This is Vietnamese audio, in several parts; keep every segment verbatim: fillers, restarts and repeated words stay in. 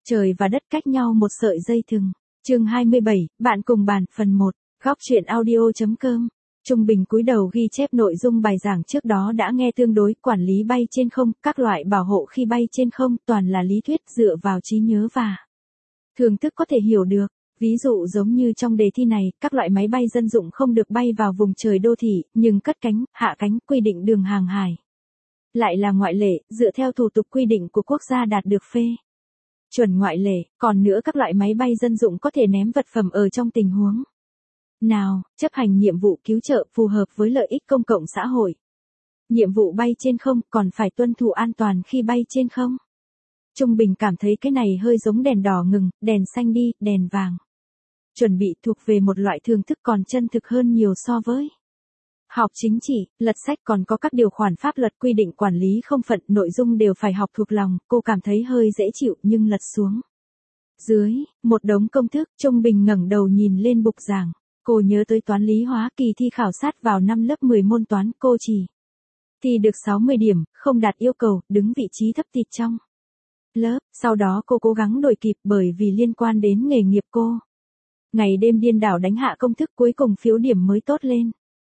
Trời và đất cách nhau một sợi dây thừng. Chương hai mươi bảy, bạn cùng bàn, phần một. Góc truyện audio chấm com. Trung Bình cúi đầu ghi chép nội dung bài giảng trước đó đã nghe tương đối, quản lý bay trên không, các loại bảo hộ khi bay trên không, toàn là lý thuyết dựa vào trí nhớ và thường thức có thể hiểu được. Ví dụ giống như trong đề thi này, các loại máy bay dân dụng không được bay vào vùng trời đô thị, nhưng cất cánh, hạ cánh, quy định đường hàng hải lại là ngoại lệ, dựa theo thủ tục quy định của quốc gia đạt được phê chuẩn ngoại lệ. Còn nữa, các loại máy bay dân dụng có thể ném vật phẩm ở trong tình huống nào, chấp hành nhiệm vụ cứu trợ phù hợp với lợi ích công cộng xã hội. Nhiệm vụ bay trên không còn phải tuân thủ an toàn khi bay trên không. Trung Bình cảm thấy cái này hơi giống đèn đỏ ngừng, đèn xanh đi, đèn vàng chuẩn bị, thuộc về một loại thường thức còn chân thực hơn nhiều so với học chính trị, lật sách. Còn có các điều khoản pháp luật quy định quản lý không phận, nội dung đều phải học thuộc lòng, cô cảm thấy hơi dễ chịu, nhưng lật xuống dưới một đống công thức. Trung Bình ngẩng đầu nhìn lên bục giảng, cô nhớ tới toán lý hóa kỳ thi khảo sát vào năm lớp mười môn toán, cô chỉ thi được sáu mươi điểm, không đạt yêu cầu, đứng vị trí thấp tịt trong lớp. Sau đó cô cố gắng đuổi kịp, bởi vì liên quan đến nghề nghiệp cô ngày đêm điên đảo đánh hạ công thức, cuối cùng phiếu điểm mới tốt lên.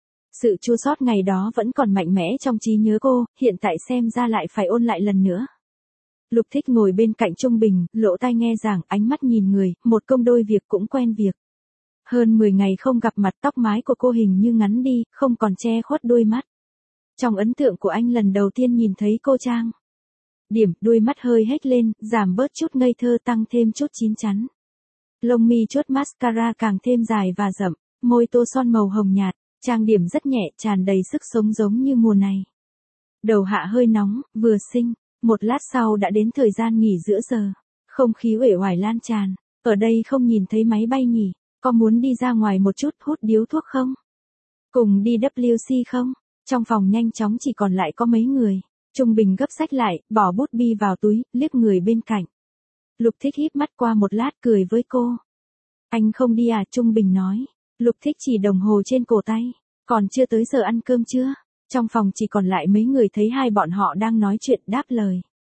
Sự chua xót ngày đó vẫn còn mạnh mẽ trong trí nhớ cô, hiện tại xem ra lại phải ôn lại lần nữa. Lục Thích ngồi bên cạnh Trung Bình, lỗ tai nghe giảng, ánh mắt nhìn người, một công đôi việc cũng quen việc. Hơn mười ngày không gặp mặt, tóc mái của cô hình như ngắn đi, không còn che khuất đôi mắt. Trong ấn tượng của anh, lần đầu tiên nhìn thấy cô trang điểm, đôi mắt hơi hếch lên, giảm bớt chút ngây thơ, tăng thêm chút chín chắn. Lông mi chốt mascara càng thêm dài và rậm, môi tô son màu hồng nhạt, trang điểm rất nhẹ, tràn đầy sức sống giống như mùa này. Đầu hạ hơi nóng, vừa xinh. Một lát sau đã đến thời gian nghỉ giữa giờ. Không khí uể oải lan tràn. Ở đây không nhìn thấy máy bay nhỉ? Có muốn đi ra ngoài một chút, hút điếu thuốc không? Cùng đi W C không? Trong phòng nhanh chóng chỉ còn lại có mấy người. Trung Bình gấp sách lại, bỏ bút bi vào túi, liếc người bên cạnh. Lục Thích híp mắt qua một lát, cười với cô. Anh không đi à? Trung Bình nói. Lục Thích chỉ đồng hồ trên cổ tay. Còn chưa tới giờ ăn cơm chưa? Trong phòng chỉ còn lại mấy người, thấy hai bọn họ đang nói chuyện, đáp lời.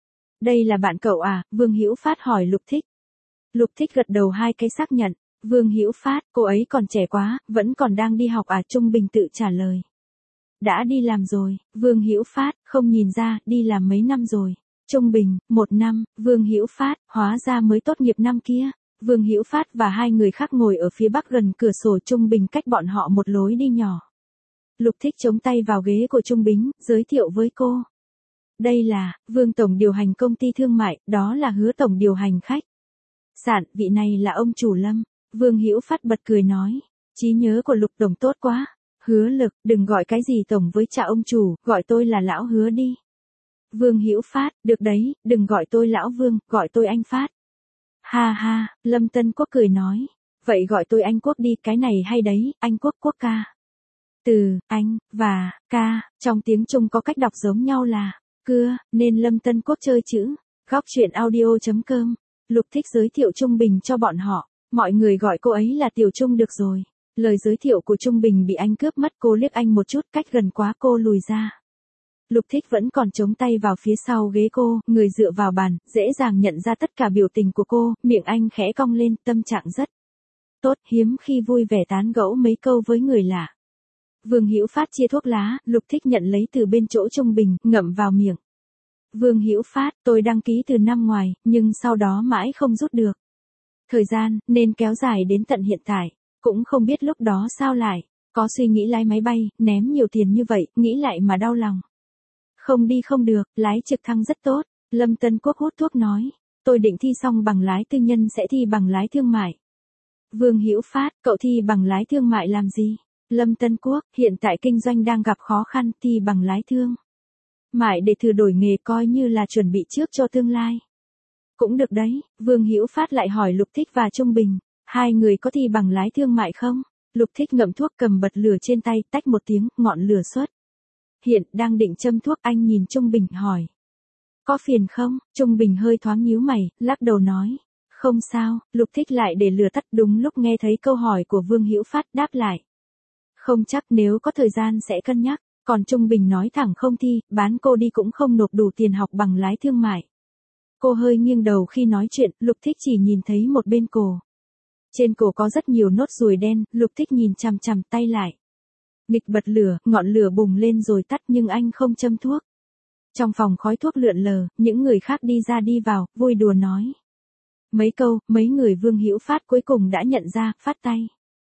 Đây là bạn cậu à? Vương Hữu Phát hỏi Lục Thích. Lục Thích gật đầu hai cái xác nhận. Vương Hữu Phát, cô ấy còn trẻ quá, vẫn còn đang đi học à? Trung Bình tự trả lời. Đã đi làm rồi. Vương Hữu Phát, không nhìn ra, đi làm mấy năm rồi. Trung Bình, một năm. Vương Hữu Phát, hóa ra mới tốt nghiệp năm kia. Vương Hữu Phát và hai người khác ngồi ở phía bắc gần cửa sổ, Trung Bình cách bọn họ một lối đi nhỏ. Lục Thích chống tay vào ghế của Trung Bình, giới thiệu với cô. Đây là Vương tổng điều hành công ty thương mại, đó là Hứa tổng điều hành khách sạn, vị này là ông chủ Lâm. Vương Hữu Phát bật cười nói, trí nhớ của Lục tổng tốt quá. Hứa Lực, đừng gọi cái gì tổng với cha ông chủ, gọi tôi là lão Hứa đi. Vương Hữu Phát, được đấy, đừng gọi tôi lão Vương, gọi tôi anh Phát. Ha ha, Lâm Tân Quốc cười nói, vậy gọi tôi anh Quốc đi, cái này hay đấy, anh Quốc, Quốc ca. Từ anh và ca trong tiếng Trung có cách đọc giống nhau là cưa, nên Lâm Tân Quốc chơi chữ. Góc truyện audio chấm com. Lục Thích giới thiệu Trung Bình cho bọn họ, mọi người gọi cô ấy là Tiểu Trung được rồi. Lời giới thiệu của Trung Bình bị anh cướp mất, cô liếc anh một chút, cách gần quá, cô lùi ra. Lục Thích vẫn còn chống tay vào phía sau ghế cô, người dựa vào bàn, dễ dàng nhận ra tất cả biểu tình của cô, miệng anh khẽ cong lên, tâm trạng rất tốt, hiếm khi vui vẻ tán gẫu mấy câu với người lạ. Vương Hữu Phát chia thuốc lá, Lục Thích nhận lấy từ bên chỗ Trung Bình, ngậm vào miệng. Vương Hữu Phát, tôi đăng ký từ năm ngoài, nhưng sau đó mãi không rút được thời gian, nên kéo dài đến tận hiện tại. Cũng không biết lúc đó sao lại có suy nghĩ lái máy bay, ném nhiều tiền như vậy, nghĩ lại mà đau lòng. Không đi không được, lái trực thăng rất tốt. Lâm Tân Quốc hút thuốc nói, tôi định thi xong bằng lái tư nhân sẽ thi bằng lái thương mại. Vương Hữu Phát, cậu thi bằng lái thương mại làm gì? Lâm Tân Quốc, hiện tại kinh doanh đang gặp khó khăn, thi bằng lái thương mại để thử đổi nghề, coi như là chuẩn bị trước cho tương lai. Cũng được đấy. Vương Hữu Phát lại hỏi Lục Thích và Trung Bình, hai người có thi bằng lái thương mại không? Lục Thích ngậm thuốc, cầm bật lửa trên tay, tách một tiếng, ngọn lửa xuất hiện, đang định châm thuốc, anh nhìn Trung Bình hỏi, có phiền không? Trung Bình hơi thoáng nhíu mày, lắc đầu nói, không sao. Lục Thích lại để lửa tắt, đúng lúc nghe thấy câu hỏi của Vương Hữu Phát, đáp lại, không chắc, nếu có thời gian sẽ cân nhắc. Còn Trung Bình nói thẳng không thi, bán cô đi cũng không nộp đủ tiền học bằng lái thương mại. Cô hơi nghiêng đầu khi nói chuyện, Lục Thích chỉ nhìn thấy một bên cổ. Trên cổ có rất nhiều nốt ruồi đen, Lục Thích nhìn chằm chằm tay lại. Nghịch bật lửa, ngọn lửa bùng lên rồi tắt nhưng anh không châm thuốc. Trong phòng khói thuốc lượn lờ, những người khác đi ra đi vào, vui đùa nói. Mấy câu, mấy người Vương Hữu Phát cuối cùng đã nhận ra, phát tay.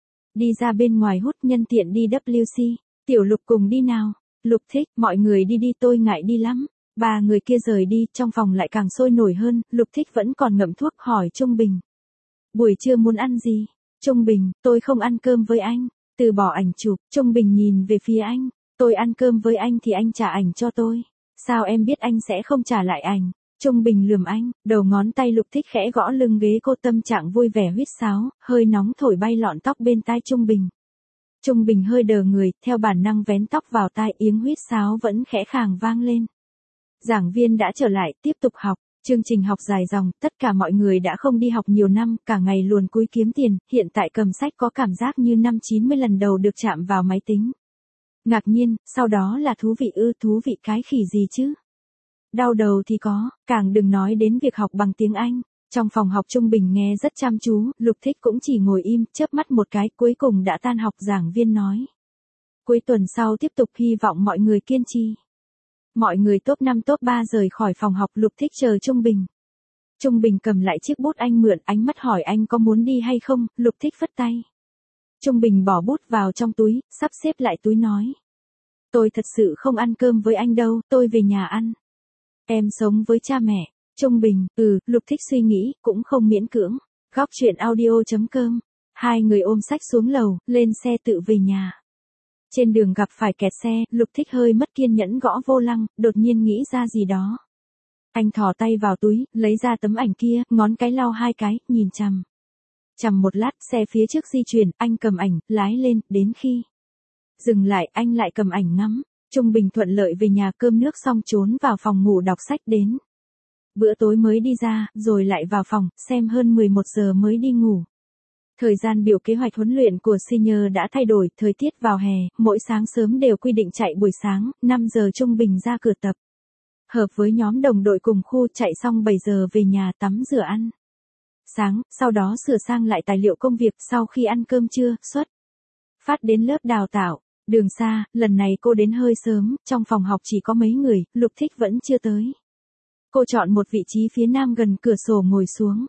Đi ra bên ngoài hút nhân tiện đi W C, Tiểu Lục cùng đi nào. Lục Thích, mọi người đi đi tôi ngại đi lắm. Ba người kia rời đi, trong phòng lại càng sôi nổi hơn, Lục Thích vẫn còn ngậm thuốc hỏi Trung Bình. Buổi trưa muốn ăn gì? Trung Bình, tôi không ăn cơm với anh. Từ bỏ ảnh chụp, Trung Bình nhìn về phía anh. Tôi ăn cơm với anh thì anh trả ảnh cho tôi. Sao em biết anh sẽ không trả lại ảnh? Trung Bình lườm anh, đầu ngón tay Lục Thích khẽ gõ lưng ghế cô, tâm trạng vui vẻ huýt sáo, hơi nóng thổi bay lọn tóc bên tai Trung Bình. Trung Bình hơi đờ người, theo bản năng vén tóc vào tai, tiếng huýt sáo vẫn khẽ khàng vang lên. Giảng viên đã trở lại, tiếp tục học. Chương trình học dài dòng, tất cả mọi người đã không đi học nhiều năm, cả ngày luồn cúi kiếm tiền, hiện tại cầm sách có cảm giác như năm chín mươi lần đầu được chạm vào máy tính. Ngạc nhiên, sau đó là thú vị ư, thú vị cái khỉ gì chứ? Đau đầu thì có, càng đừng nói đến việc học bằng tiếng Anh. Trong phòng học Trung Bình nghe rất chăm chú, Lục Thích cũng chỉ ngồi im, chớp mắt một cái, cuối cùng đã tan học. Giảng viên nói. Cuối tuần sau tiếp tục, hy vọng mọi người kiên trì. Mọi người top năm top ba rời khỏi phòng học, Lục Thích chờ Trung Bình. Trung Bình cầm lại chiếc bút anh mượn, ánh mắt hỏi anh có muốn đi hay không, Lục Thích phất tay. Trung Bình bỏ bút vào trong túi, sắp xếp lại túi nói. Tôi thật sự không ăn cơm với anh đâu, tôi về nhà ăn. Em sống với cha mẹ. Trung Bình, ừ, Lục Thích suy nghĩ, cũng không miễn cưỡng. Góc chuyện audio chấm com. Hai người ôm sách xuống lầu, lên xe tự về nhà. Trên đường gặp phải kẹt xe, Lục Thích hơi mất kiên nhẫn gõ vô lăng, đột nhiên nghĩ ra gì đó. Anh thò tay vào túi, lấy ra tấm ảnh kia, ngón cái lau hai cái, nhìn chằm. Chằm một lát, xe phía trước di chuyển, anh cầm ảnh, lái lên, đến khi dừng lại, anh lại cầm ảnh ngắm. Trung Bình thuận lợi về nhà, cơm nước xong trốn vào phòng ngủ đọc sách đến. Bữa tối mới đi ra, rồi lại vào phòng, xem hơn mười một giờ mới đi ngủ. Thời gian biểu kế hoạch huấn luyện của senior đã thay đổi, thời tiết vào hè, mỗi sáng sớm đều quy định chạy buổi sáng, năm giờ Trung Bình ra cửa tập. Hợp với nhóm đồng đội cùng khu, chạy xong bảy giờ về nhà tắm rửa ăn sáng, sau đó sửa sang lại tài liệu công việc, sau khi ăn cơm trưa, xuất phát đến lớp đào tạo. Đường xa, lần này cô đến hơi sớm, trong phòng học chỉ có mấy người, Lục Thích vẫn chưa tới. Cô chọn một vị trí phía nam gần cửa sổ ngồi xuống.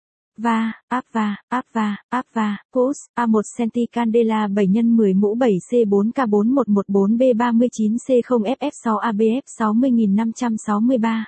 Va, áp va, áp va, áp va, post, a một centi candela bảy nhân mười mũ bảy C bốn K bốn một một bốn B ba chín C không F F sáu A B F sáu mươi nghìn năm trăm sáu mươi ba.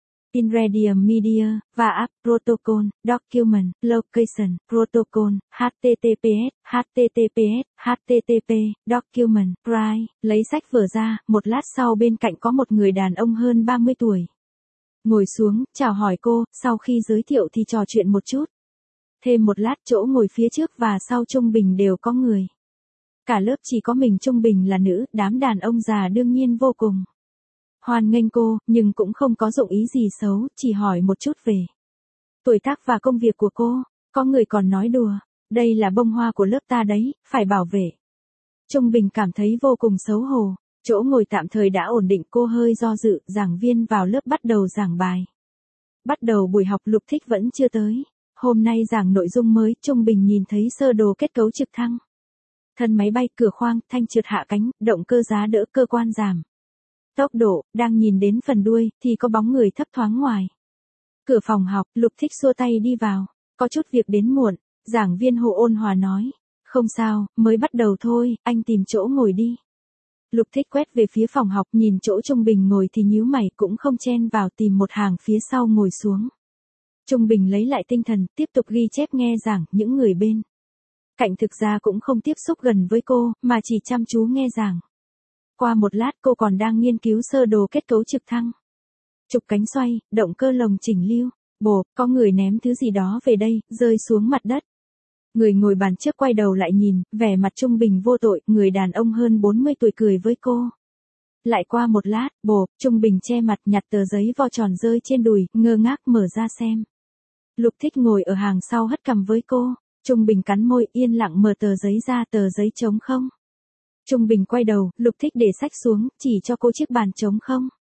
Inredium Media, và App, Protocol, Document, Location, Protocol, H T T P S, H T T P S, H T T P, Document, Price, lấy sách vở ra, một lát sau bên cạnh có một người đàn ông hơn ba mươi tuổi. Ngồi xuống, chào hỏi cô, sau khi giới thiệu thì trò chuyện một chút. Thêm một lát, chỗ ngồi phía trước và sau Trung Bình đều có người. Cả lớp chỉ có mình Trung Bình là nữ, đám đàn ông già đương nhiên vô cùng hoan nghênh cô, nhưng cũng không có dụng ý gì xấu, chỉ hỏi một chút về tuổi tác và công việc của cô. Có người còn nói đùa, đây là bông hoa của lớp ta đấy, phải bảo vệ. Trung Bình cảm thấy vô cùng xấu hổ. Chỗ ngồi tạm thời đã ổn định, cô hơi do dự, giảng viên vào lớp bắt đầu giảng bài. Bắt đầu buổi học, Lục Thích vẫn chưa tới. Hôm nay giảng nội dung mới, Trung Bình nhìn thấy sơ đồ kết cấu trực thăng. Thân máy bay, cửa khoang, thanh trượt hạ cánh, động cơ giá đỡ, cơ quan giảm tốc độ, đang nhìn đến phần đuôi, thì có bóng người thấp thoáng ngoài cửa phòng học. Lục Thích xua tay đi vào. Có chút việc đến muộn. Giảng viên Hồ ôn hòa nói. Không sao, mới bắt đầu thôi, anh tìm chỗ ngồi đi. Lục Thích quét về phía phòng học, nhìn chỗ Trung Bình ngồi thì nhíu mày, cũng không chen vào, tìm một hàng phía sau ngồi xuống. Trung Bình lấy lại tinh thần, tiếp tục ghi chép nghe giảng. Những người bên cạnh thực ra cũng không tiếp xúc gần với cô, mà chỉ chăm chú nghe giảng. Qua một lát, cô còn đang nghiên cứu sơ đồ kết cấu trực thăng. Trục cánh xoay, động cơ lồng chỉnh lưu. Bộp, có người ném thứ gì đó về đây, rơi xuống mặt đất. Người ngồi bàn trước quay đầu lại nhìn, vẻ mặt Trung Bình vô tội, người đàn ông hơn bốn mươi tuổi cười với cô. Lại qua một lát, bộp, Trung Bình che mặt, nhặt tờ giấy vo tròn rơi trên đùi, ngơ ngác mở ra xem. Lục Thích ngồi ở hàng sau hất cằm với cô. Trung Bình cắn môi, yên lặng mở tờ giấy ra, tờ giấy trống không. Trung Bình quay đầu, Lục Thích để sách xuống, chỉ cho cô chiếc bàn trống không.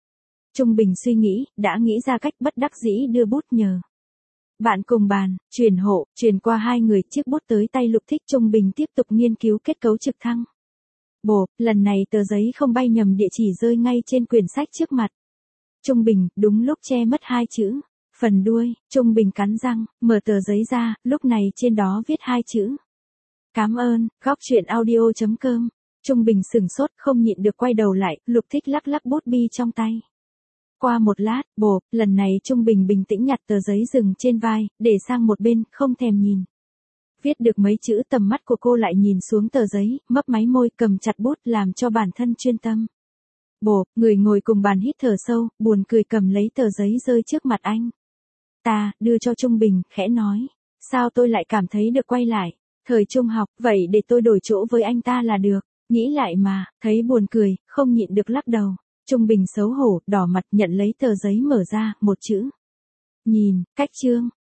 Trung Bình suy nghĩ, đã nghĩ ra cách bất đắc dĩ đưa bút nhờ. Bạn cùng bàn, truyền hộ, truyền qua hai người chiếc bút tới tay Lục Thích. Trung Bình tiếp tục nghiên cứu kết cấu trực thăng. Bộp, lần này tờ giấy không bay nhầm địa chỉ rơi ngay trên quyển sách trước mặt. Trung Bình, đúng lúc che mất hai chữ. Phần đuôi, Trung Bình cắn răng, mở tờ giấy ra, lúc này trên đó viết hai chữ. Cảm ơn, góc truyện audio chấm com. Trung Bình sửng sốt không nhịn được quay đầu lại, Lục Thích lắc lắc bút bi trong tay. Qua một lát, bộp, lần này Trung Bình bình tĩnh nhặt tờ giấy dừng trên vai, để sang một bên, không thèm nhìn. Viết được mấy chữ tầm mắt của cô lại nhìn xuống tờ giấy, mấp máy môi cầm chặt bút làm cho bản thân chuyên tâm. Bộp, người ngồi cùng bàn hít thở sâu, buồn cười cầm lấy tờ giấy rơi trước mặt anh. Ta, đưa cho Trung Bình, khẽ nói. Sao tôi lại cảm thấy được quay lại? Thời trung học, vậy để tôi đổi chỗ với anh ta là được. Nghĩ lại mà, thấy buồn cười, không nhịn được lắc đầu. Trung Bình xấu hổ, đỏ mặt nhận lấy tờ giấy mở ra, một chữ. Nhìn, cách chương.